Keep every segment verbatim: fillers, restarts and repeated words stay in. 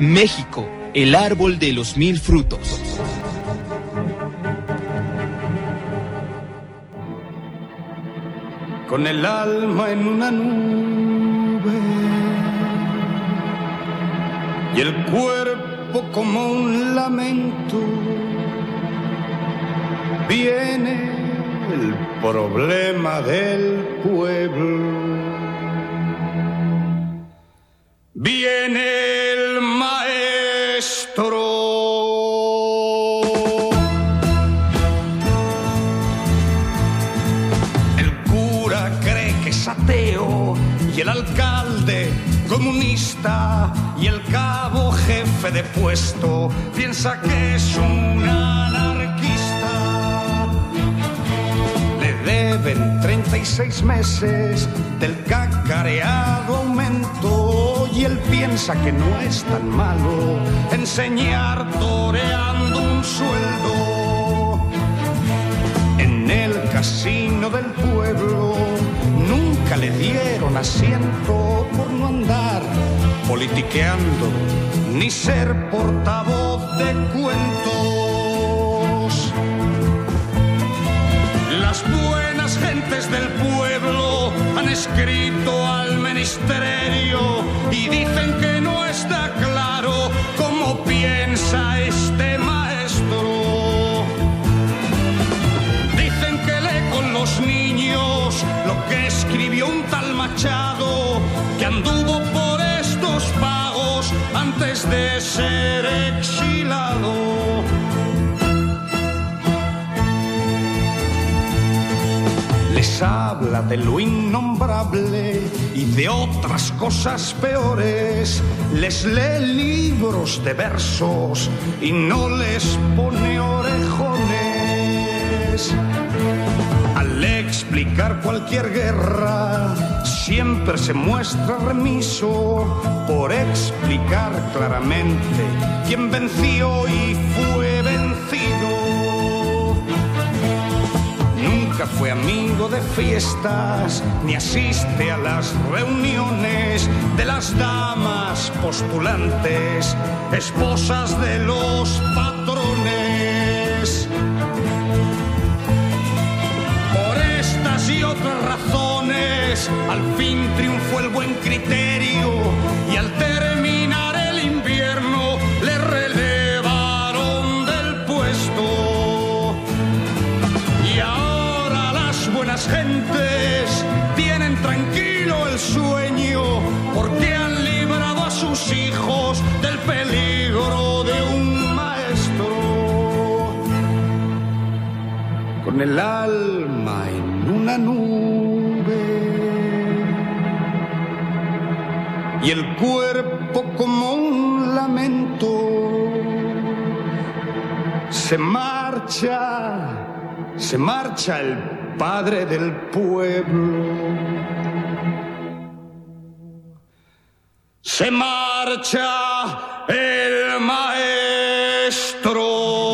México, el árbol de los mil frutos. Con el alma en una nube y el cuerpo como un lamento, viene el problema del pueblo. Viene el maestro. El cura cree que es ateo y el alcalde comunista y el cabo jefe de puesto piensa que es un anarquista. Le deben treinta y seis meses del cacareado aumento y él piensa que no es tan malo enseñar toreando un sueldo. En el casino del pueblo nunca le dieron asiento por no andar politiqueando ni ser portavoz de cuentos. Las buenas gentes del pueblo han escrito al ministerio y dicen que no está claro cómo piensa este maestro. Dicen que lee con los niños lo que escribió un tal Machado, que anduvo por estos pagos antes de ser exilado. Les habla de lo innombrable y de otras cosas peores. Les lee libros de versos y no les pone orejones. Al explicar cualquier guerra, siempre se muestra remiso por explicar claramente quién venció y fue vencido. Nunca fue amigo de fiestas, ni asiste a las reuniones de las damas postulantes, esposas de los patrones. Por estas y otras razones, al fin triunfó el buen criterio y al terminar el invierno le relevaron del puesto. Y ahora las buenas gentes tienen tranquilo el sueño porque han librado a sus hijos del peligro de un maestro. Con el alma en una nube y el cuerpo como un lamento, se marcha, se marcha el padre del pueblo. Se marcha el maestro.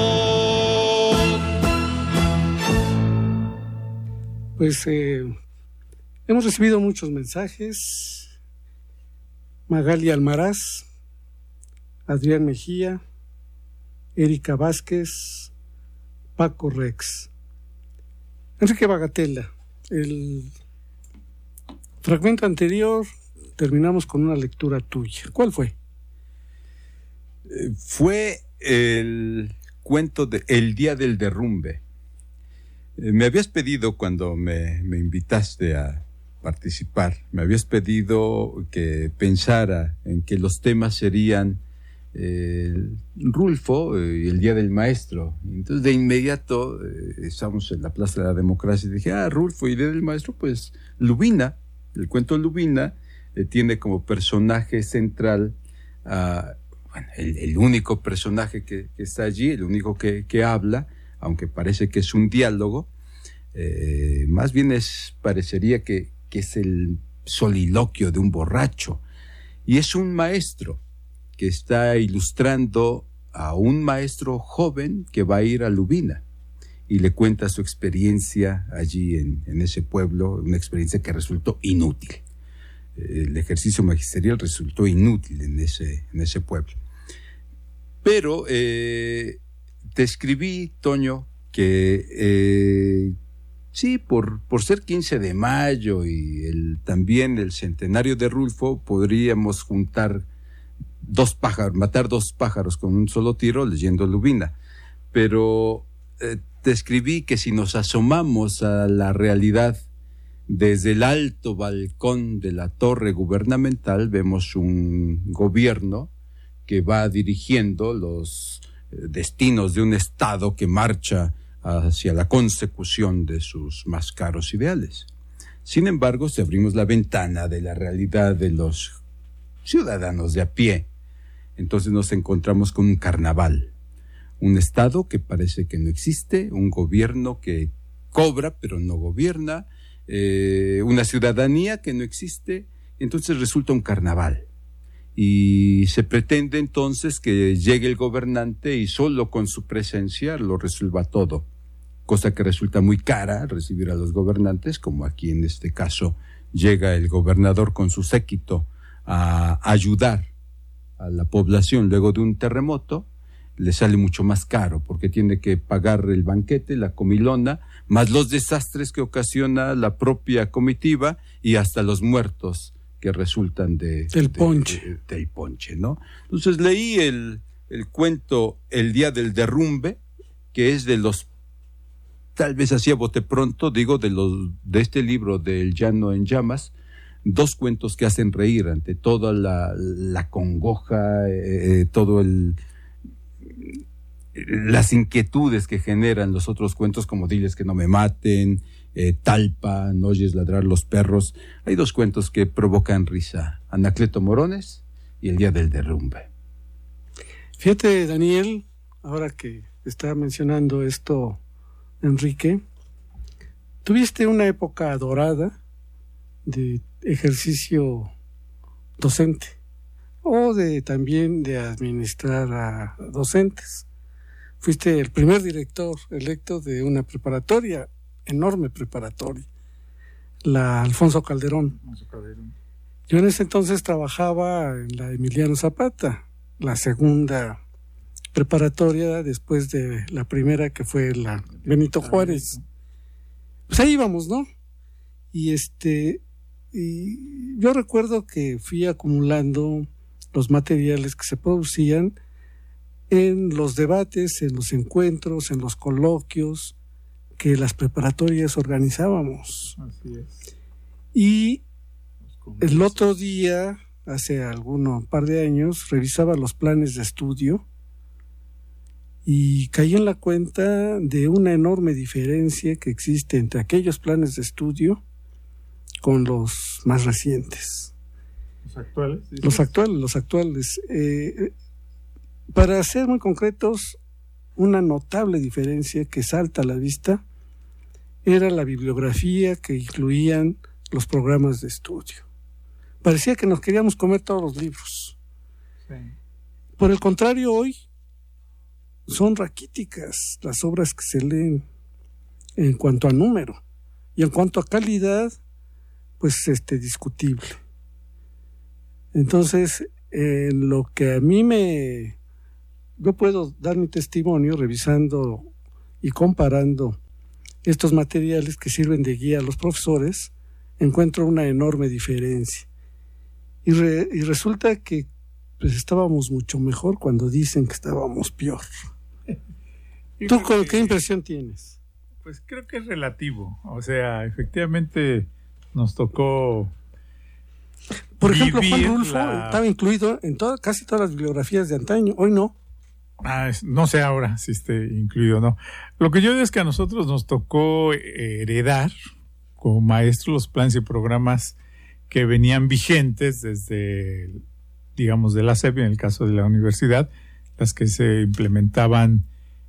Pues eh, hemos recibido muchos mensajes. Magali Almaraz, Adrián Mejía, Erika Vázquez, Paco Rex, Enrique Bagatella. El fragmento anterior terminamos con una lectura tuya. ¿Cuál fue? Eh, fue el cuento de El día del derrumbe. Eh, me habías pedido cuando me, me invitaste a participar, me habías pedido que pensara en que los temas serían eh, Rulfo y eh, el Día del Maestro. Entonces de inmediato eh, estamos en la Plaza de la Democracia y dije, ah, Rulfo y el Día del Maestro, pues Lubina, el cuento Lubina eh, tiene como personaje central uh, bueno, el, el único personaje que, que está allí, el único que, que habla, aunque parece que es un diálogo, eh, más bien es, parecería que que es el soliloquio de un borracho, y es un maestro que está ilustrando a un maestro joven que va a ir a Lubina y le cuenta su experiencia allí en, en ese pueblo, una experiencia que resultó inútil. El ejercicio magisterial resultó inútil en ese, en ese pueblo. Pero eh, te escribí, Toño, que eh, sí, por, por ser quince de mayo y el, también el centenario de Rulfo, podríamos juntar dos pájaros, matar dos pájaros con un solo tiro leyendo Lubina. Pero eh, te escribí que si nos asomamos a la realidad desde el alto balcón de la torre gubernamental, vemos un gobierno que va dirigiendo los destinos de un Estado que marcha hacia la consecución de sus más caros ideales. Sin embargo, si abrimos la ventana de la realidad de los ciudadanos de a pie, entonces nos encontramos con un carnaval, un Estado que parece que no existe, un gobierno que cobra pero no gobierna, eh, una ciudadanía que no existe, entonces resulta un carnaval. Y se pretende entonces que llegue el gobernante y solo con su presencia lo resuelva todo, cosa que resulta muy cara recibir a los gobernantes, como aquí en este caso llega el gobernador con su séquito a ayudar a la población luego de un terremoto. Le sale mucho más caro porque tiene que pagar el banquete, la comilona, más los desastres que ocasiona la propia comitiva y hasta los muertos que resultan de, del de, ponche. De, de, del ponche, ¿no? Entonces leí el, el cuento El día del derrumbe, que es de los, tal vez así a bote pronto, digo, de los de este libro de El llano en llamas, dos cuentos que hacen reír ante toda la, la congoja, eh, todo el las inquietudes que generan los otros cuentos, como Diles que no me maten, eh, Talpa, No oyes ladrar los perros. Hay dos cuentos que provocan risa: Anacleto Morones y El día del derrumbe. Fíjate, Daniel, ahora que está mencionando esto Enrique, tuviste una época dorada de ejercicio docente o de también de administrar a docentes. Fuiste el primer director electo de una preparatoria, enorme preparatoria, la Alfonso Calderón. Alfonso Calderón. Yo en ese entonces trabajaba en la Emiliano Zapata, la segunda preparatoria después de la primera, que fue la Benito Juárez. Pues ahí íbamos, ¿no? Y este, y yo recuerdo que fui acumulando los materiales que se producían en los debates, en los encuentros, en los coloquios que las preparatorias organizábamos. Así es. Y el otro día, hace algún par de años, revisaba los planes de estudio y caí en la cuenta de una enorme diferencia que existe entre aquellos planes de estudio con los más recientes. ¿Los actuales? ¿Sí? Los actuales, los actuales. Eh, para ser muy concretos, una notable diferencia que salta a la vista era la bibliografía que incluían los programas de estudio. Parecía que nos queríamos comer todos los libros. Sí. Por el contrario, hoy son raquíticas las obras que se leen en cuanto a número, y en cuanto a calidad, pues este discutible. Entonces, en lo que a mí me... Yo puedo dar mi testimonio revisando y comparando estos materiales que sirven de guía a los profesores, encuentro una enorme diferencia. Y, re, y resulta que pues, estábamos mucho mejor cuando dicen que estábamos peor. ¿Tú con qué impresión tienes? Pues creo que es relativo. O sea, efectivamente nos tocó... Por ejemplo, Juan Rulfo la... estaba incluido en toda, casi todas las bibliografías de antaño. Hoy no. Ah, no sé ahora si esté incluido o no. Lo que yo digo es que a nosotros nos tocó heredar como maestros los planes y programas que venían vigentes desde, digamos, de la S E P, en el caso de la universidad, las que se implementaban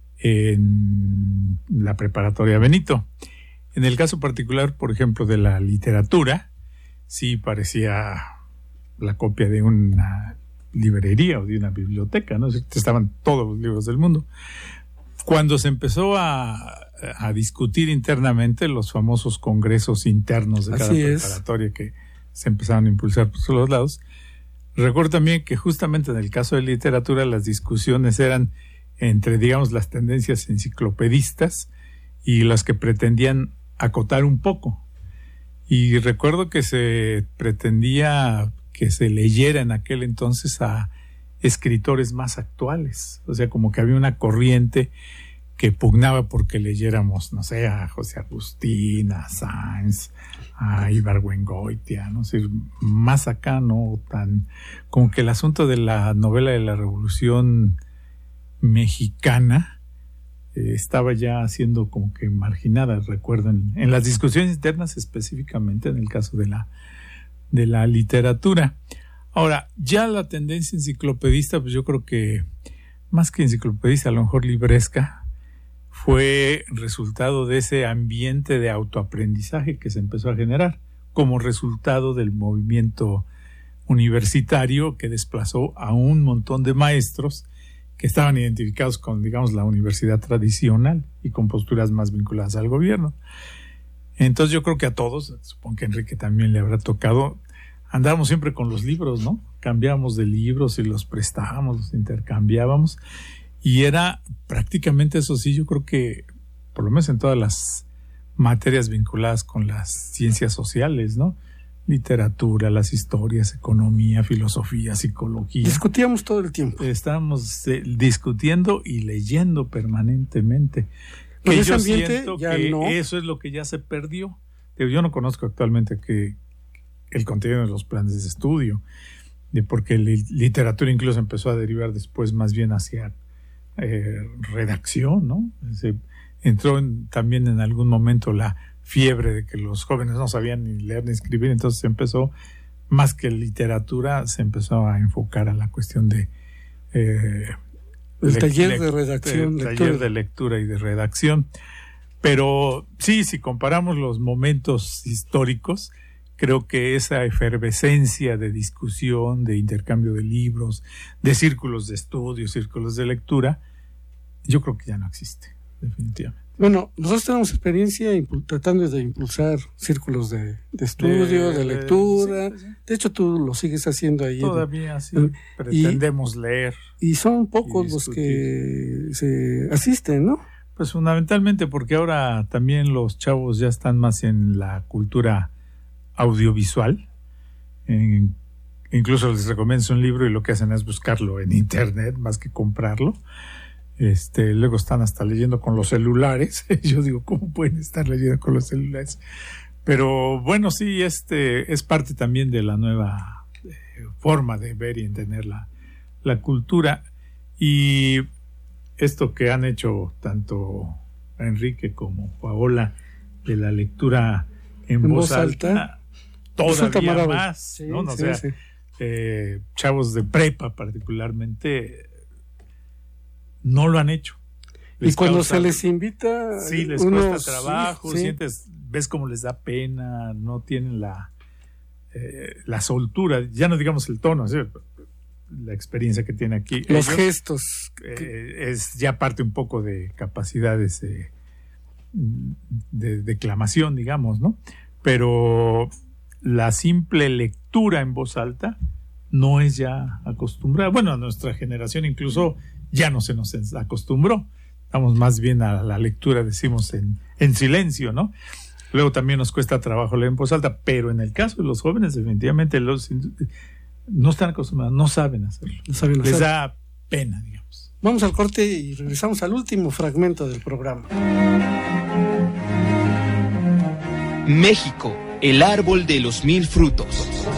en la preparatoria Benito. En el caso particular, por ejemplo, de la literatura, sí parecía la copia de una librería o de una biblioteca, ¿no? Estaban todos los libros del mundo. Cuando se empezó a, a discutir internamente los famosos congresos internos de cada Así preparatoria es. que se empezaron a impulsar por todos lados, Recuerdo también que justamente en el caso de literatura las discusiones eran entre, digamos, las tendencias enciclopedistas y las que pretendían acotar un poco. Y recuerdo que se pretendía que se leyera en aquel entonces a escritores más actuales. O sea, como que había una corriente que pugnaba porque leyéramos, no sé, a José Agustín, a Sáenz, a Ibargüengoitia, no sé, más acá, no tan... Como que el asunto de la novela de la Revolución Mexicana eh, estaba ya siendo como que marginada, recuerden, en las discusiones internas específicamente en el caso de la, de la literatura. Ahora, ya la tendencia enciclopedista, pues yo creo que más que enciclopedista, a lo mejor libresca, fue resultado de ese ambiente de autoaprendizaje que se empezó a generar como resultado del movimiento universitario que desplazó a un montón de maestros que estaban identificados con, digamos, la universidad tradicional y con posturas más vinculadas al gobierno. Entonces yo creo que a todos, supongo que a Enrique también le habrá tocado, andábamos siempre con los libros, ¿no? Cambiábamos de libros y los prestábamos, los intercambiábamos. Y era prácticamente, eso sí, yo creo que por lo menos en todas las materias vinculadas con las ciencias sociales, ¿no? Literatura, las historias, economía, filosofía, psicología. Discutíamos todo el tiempo. Estábamos eh, discutiendo y leyendo permanentemente. Pues que ese yo ambiente siento ya que no. eso es lo que ya se perdió. Yo no conozco actualmente que el contenido de los planes de estudio, de porque la literatura incluso empezó a derivar después más bien hacia Eh, redacción, ¿no? Se entró en, también en algún momento la fiebre de que los jóvenes no sabían ni leer ni escribir, entonces se empezó, más que literatura, se empezó a enfocar a la cuestión de eh, el le, taller le, de redacción, de, lectura. taller de lectura y de redacción. Pero sí, si comparamos los momentos históricos, creo que esa efervescencia de discusión, de intercambio de libros, de círculos de estudio, círculos de lectura, yo creo que ya no existe, definitivamente. Bueno, nosotros tenemos experiencia impu- tratando de impulsar círculos de, de estudio, de, de lectura. Sí, sí. De hecho, tú lo sigues haciendo ahí. Todavía sí, eh, pretendemos y, leer. Y son pocos y los que se asisten, ¿no? Pues fundamentalmente porque ahora también los chavos ya están más en la cultura audiovisual. En, incluso les recomiendo un libro y lo que hacen es buscarlo en internet más que comprarlo. Este, luego están hasta leyendo con los celulares. Yo digo, ¿cómo pueden estar leyendo con los celulares? Pero bueno, sí, este es parte también de la nueva eh, forma de ver y entender la, la cultura. Y esto que han hecho tanto Enrique como Paola de la lectura en, en voz, voz alta, alta todavía más, sí, ¿no? O sí, sea, sí. Eh, chavos de prepa particularmente no lo han hecho. Les y cuando causa, se les invita, sí, les unos, cuesta trabajo, sí, sí. sientes, ves cómo les da pena, no tienen la eh, la soltura, ya no digamos el tono, ¿sí? La experiencia que tiene aquí. Los ellos, gestos. Eh, es ya parte un poco de capacidades eh, de declamación, digamos, ¿no? Pero la simple lectura en voz alta no es ya acostumbrada. Bueno, a nuestra generación incluso ya no se nos acostumbró. Estamos más bien a la lectura, decimos, en, en silencio, ¿no? Luego también nos cuesta trabajo leer en voz alta, pero en el caso de los jóvenes, definitivamente los no están acostumbrados, no saben hacerlo. No saben Les hacerlo. Da pena, digamos. Vamos al corte y regresamos al último fragmento del programa. México, el árbol de los mil frutos.